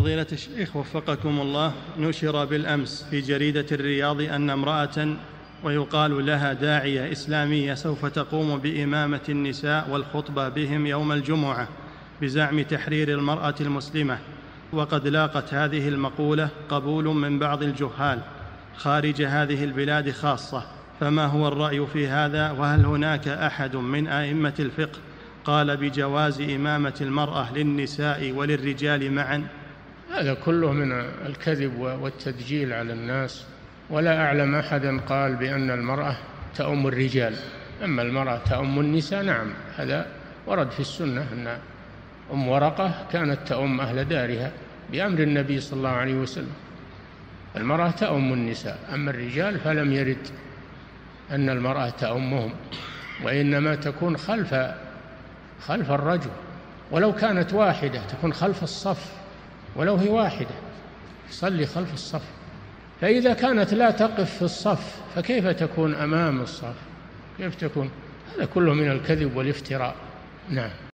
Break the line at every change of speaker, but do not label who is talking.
فضيلة الشيخ وفقكم الله، نشر بالأمس في جريدة الرياض أن امرأة ويقال لها داعية إسلامية سوف تقوم بإمامة النساء والخطبة بهم يوم الجمعة بزعم تحرير المرأة المسلمة، وقد لاقت هذه المقولة قبول من بعض الجهال خارج هذه البلاد خاصة، فما هو الرأي في هذا؟ وهل هناك أحد من أئمة الفقه قال بجواز إمامة المرأة للنساء وللرجال معا؟
هذا كله من الكذب والتدجيل على الناس، ولا أعلم أحدا قال بأن المرأة تؤم الرجال. أما المرأة تؤم النساء نعم، هذا ورد في السنة أن أم ورقة كانت تؤم أهل دارها بأمر النبي صلى الله عليه وسلم. المرأة تؤم النساء، أما الرجال فلم يرد أن المرأة تؤمهم، وإنما تكون خلف الرجل، ولو كانت واحدة تكون خلف الصف، ولو هي واحدة تصلي خلف الصف. فإذا كانت لا تقف في الصف فكيف تكون أمام الصف؟ كيف تكون؟ هذا كله من الكذب والافتراء. نعم.